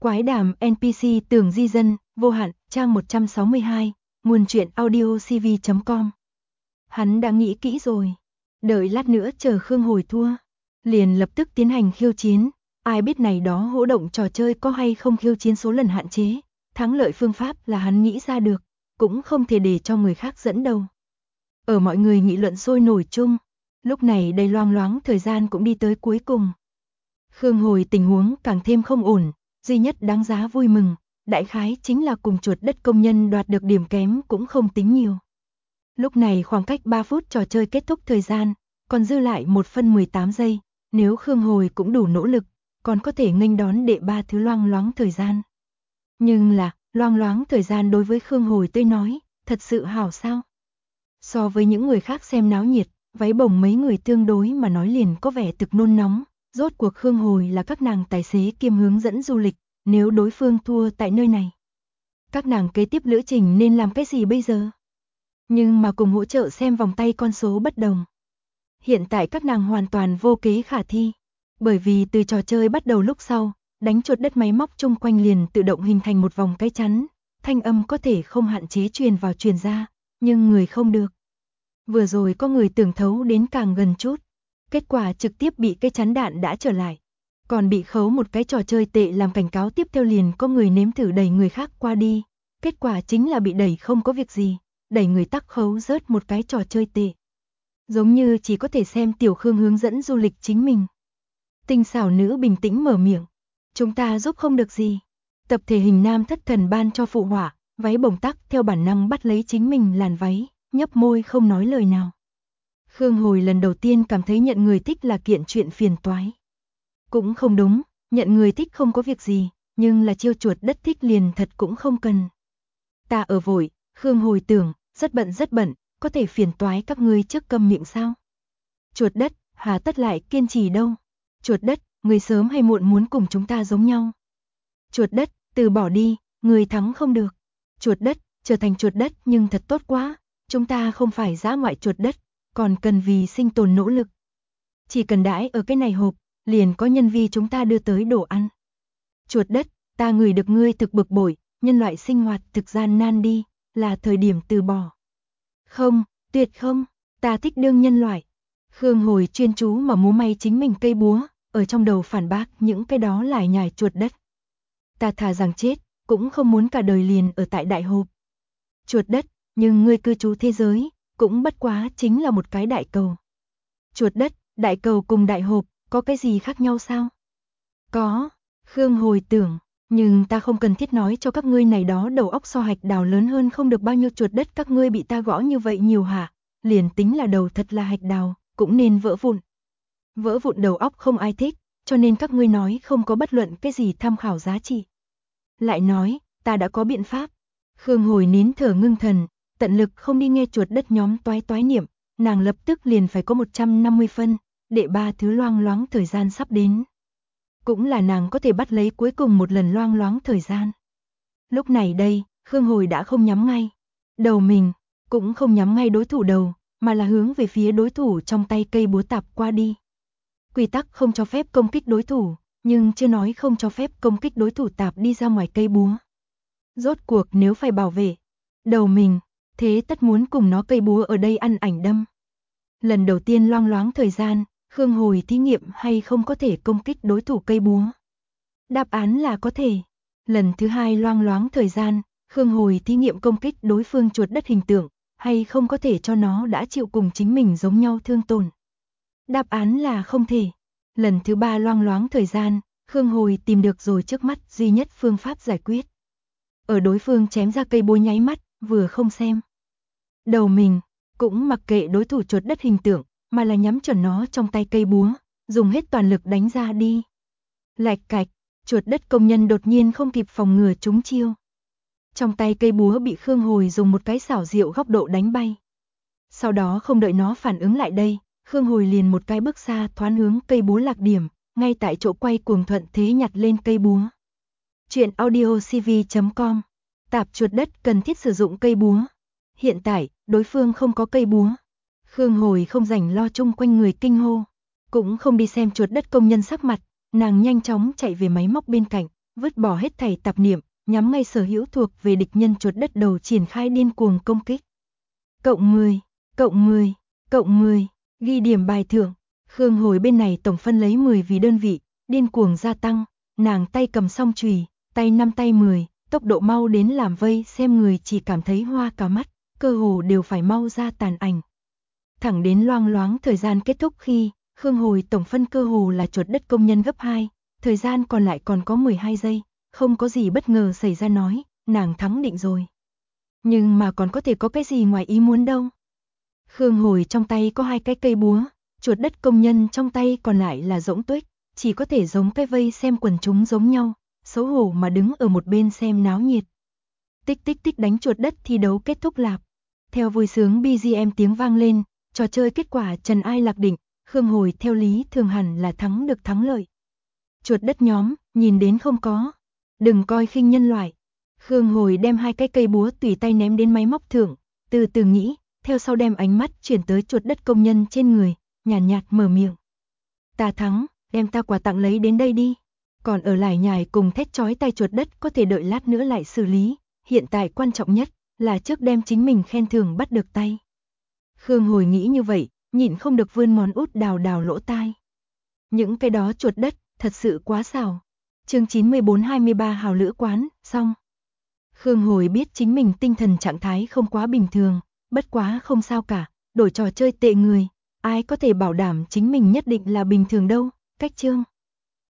Quái đàm NPC Tường Di Dân, vô hạn, trang 162, nguồn truyện audiocv.com. Hắn đã nghĩ kỹ rồi. Đợi lát nữa chờ Khương Hồi thua, liền lập tức tiến hành khiêu chiến. Ai biết này đó hỗ động trò chơi có hay không khiêu chiến số lần hạn chế. Thắng lợi phương pháp là hắn nghĩ ra được, cũng không thể để cho người khác dẫn đầu. Ở mọi người nghị luận sôi nổi chung, lúc này đây loang loáng thời gian cũng đi tới cuối cùng. Khương Hồi tình huống càng thêm không ổn, duy nhất đáng giá vui mừng, đại khái chính là cùng chuột đất công nhân đoạt được điểm kém cũng không tính nhiều. Lúc này khoảng cách 3 phút trò chơi kết thúc thời gian, còn dư lại 1 phân 18 giây, nếu Khương Hồi cũng đủ nỗ lực, còn có thể nghênh đón đệ 3 thứ loang loáng thời gian. Nhưng là, loang loáng thời gian đối với Khương Hồi tới nói, thật sự hảo sao? So với những người khác xem náo nhiệt, váy bồng mấy người tương đối mà nói liền có vẻ thực nôn nóng. Rốt cuộc Khương Hồi là các nàng tài xế kiêm hướng dẫn du lịch, nếu đối phương thua tại nơi này, các nàng kế tiếp lữ trình nên làm cái gì bây giờ? Nhưng mà cùng hỗ trợ xem vòng tay con số bất đồng. Hiện tại các nàng hoàn toàn vô kế khả thi, bởi vì từ trò chơi bắt đầu lúc sau, đánh chuột đất máy móc chung quanh liền tự động hình thành một vòng cái chắn, thanh âm có thể không hạn chế truyền vào truyền ra, nhưng người không được. Vừa rồi có người tưởng thấu đến càng gần chút, kết quả trực tiếp bị cái chắn đạn đã trở lại, còn bị khấu một cái trò chơi tệ làm cảnh cáo. Tiếp theo liền có người nếm thử đẩy người khác qua đi, kết quả chính là bị đẩy không có việc gì, đẩy người tắc khấu rớt một cái trò chơi tệ. Giống như chỉ có thể xem Tiểu Khương hướng dẫn du lịch chính mình. Tinh xảo nữ bình tĩnh mở miệng, chúng ta giúp không được gì. Tập thể hình nam thất thần ban cho phụ họa, váy bồng tắc theo bản năng bắt lấy chính mình làn váy, nhấp môi không nói lời nào. Khương Hồi lần đầu tiên cảm thấy nhận người thích là kiện chuyện phiền toái. Cũng không đúng, nhận người thích không có việc gì, nhưng là chiêu chuột đất thích liền thật cũng không cần. Ta ở vội, Khương Hồi tưởng, rất bận, có thể phiền toái các ngươi trước câm miệng sao? Chuột đất, hà tất lại kiên trì đâu? Chuột đất, người sớm hay muộn muốn cùng chúng ta giống nhau. Chuột đất, từ bỏ đi, người thắng không được. Chuột đất, trở thành chuột đất nhưng thật tốt quá, chúng ta không phải dã ngoại chuột đất, còn cần vì sinh tồn nỗ lực. Chỉ cần đãi ở cái này hộp, liền có nhân vi chúng ta đưa tới đồ ăn. Chuột đất, ta ngửi được ngươi thực bực bội, nhân loại sinh hoạt thực gian nan đi, là thời điểm từ bỏ. Không, tuyệt không, ta thích đương nhân loại. Khương Hồi chuyên chú mà múa may chính mình cây búa, ở trong đầu phản bác những cái đó lải nhải chuột đất. Ta thà rằng chết, cũng không muốn cả đời liền ở tại đại hộp. Chuột đất, nhưng ngươi cư trú thế giới, cũng bất quá chính là một cái đại cầu. Chuột đất, đại cầu cùng đại hộp, có cái gì khác nhau sao? Có, Khương Hồi tưởng, nhưng ta không cần thiết nói cho các ngươi này đó đầu óc so hạch đào lớn hơn không được bao nhiêu. Chuột đất các ngươi bị ta gõ như vậy nhiều hả? Liền tính là đầu thật là hạch đào, cũng nên vỡ vụn. Vỡ vụn đầu óc không ai thích, cho nên các ngươi nói không có bất luận cái gì tham khảo giá trị. Lại nói, ta đã có biện pháp. Khương Hồi nín thở ngưng thần, tận lực không đi nghe chuột đất nhóm toái niệm, nàng lập tức liền phải có 150 phân, đệ 3 thứ loang loáng thời gian sắp đến. Cũng là nàng có thể bắt lấy cuối cùng một lần loang loáng thời gian. Lúc này đây, Khương Hồi đã không nhắm ngay đầu mình, cũng không nhắm ngay đối thủ đầu, mà là hướng về phía đối thủ trong tay cây búa tạp qua đi. Quy tắc không cho phép công kích đối thủ, nhưng chưa nói không cho phép công kích đối thủ tạp đi ra ngoài cây búa. Rốt cuộc nếu phải bảo vệ đầu mình, thế tất muốn cùng nó cây búa ở đây ăn ảnh đâm. Lần đầu tiên loang loáng thời gian, Khương Hồi thí nghiệm hay không có thể công kích đối thủ cây búa. Đáp án là có thể. Lần thứ hai loang loáng thời gian, Khương Hồi thí nghiệm công kích đối phương chuột đất hình tượng, hay không có thể cho nó đã chịu cùng chính mình giống nhau thương tổn. Đáp án là không thể. Lần thứ ba loang loáng thời gian, Khương Hồi tìm được rồi trước mắt duy nhất phương pháp giải quyết. Ở đối phương chém ra cây búa nháy mắt, vừa không xem đầu mình, cũng mặc kệ đối thủ chuột đất hình tượng, mà là nhắm chuẩn nó trong tay cây búa, dùng hết toàn lực đánh ra đi. Lạch cạch, chuột đất công nhân đột nhiên không kịp phòng ngừa trúng chiêu. Trong tay cây búa bị Khương Hồi dùng một cái xảo diệu góc độ đánh bay. Sau đó không đợi nó phản ứng lại đây, Khương Hồi liền một cái bước xa thoán hướng cây búa lạc điểm, ngay tại chỗ quay cuồng thuận thế nhặt lên cây búa. Chuyện audiocv.com. Tạp chuột đất cần thiết sử dụng cây búa. Hiện tại, đối phương không có cây búa. Khương Hồi không rảnh lo chung quanh người kinh hô, cũng không đi xem chuột đất công nhân sắc mặt, nàng nhanh chóng chạy về máy móc bên cạnh, vứt bỏ hết thảy tạp niệm, nhắm ngay sở hữu thuộc về địch nhân chuột đất đầu triển khai điên cuồng công kích. Cộng 10, cộng 10, cộng 10, ghi điểm bài thưởng. Khương Hồi bên này tổng phân lấy 10 vì đơn vị, điên cuồng gia tăng, nàng tay cầm song chùy, tay 5 tay 10, tốc độ mau đến làm vây xem người chỉ cảm thấy hoa cả mắt, cơ hồ đều phải mau ra tàn ảnh. Thẳng đến loang loáng thời gian kết thúc khi Khương Hồi tổng phân cơ hồ là chuột đất công nhân gấp 2, thời gian còn lại còn có 12 giây, không có gì bất ngờ xảy ra nói, nàng thắng định rồi. Nhưng mà còn có thể có cái gì ngoài ý muốn đâu. Khương Hồi trong tay có 2 cái cây búa, chuột đất công nhân trong tay còn lại là rỗng tuếch, chỉ có thể giống cái vây xem quần chúng giống nhau, xấu hổ mà đứng ở một bên xem náo nhiệt. Tích tích tích đánh chuột đất thi đấu kết thúc lạp. Theo vui sướng BGM tiếng vang lên, trò chơi kết quả trần ai lạc định, Khương Hồi theo lý thường hẳn là thắng được thắng lợi. Chuột đất nhóm, nhìn đến không có. Đừng coi khinh nhân loại. Khương Hồi đem 2 cái cây búa tùy tay ném đến máy móc thượng, từ từ nghĩ, theo sau đem ánh mắt chuyển tới chuột đất công nhân trên người, nhàn nhạt mở miệng. Ta thắng, đem ta quà tặng lấy đến đây đi. Còn ở lại nhài cùng thét chói tay chuột đất có thể đợi lát nữa lại xử lý, hiện tại quan trọng nhất là trước đem chính mình khen thưởng bắt được tay. Khương Hồi nghĩ như vậy, nhịn không được vươn món út đào đào lỗ tai. Những cái đó chuột đất, thật sự quá xảo. Chương 94-23 hào lữ quán, xong. Khương Hồi biết chính mình tinh thần trạng thái không quá bình thường, bất quá không sao cả, đổi trò chơi tệ người, ai có thể bảo đảm chính mình nhất định là bình thường đâu, cách chương.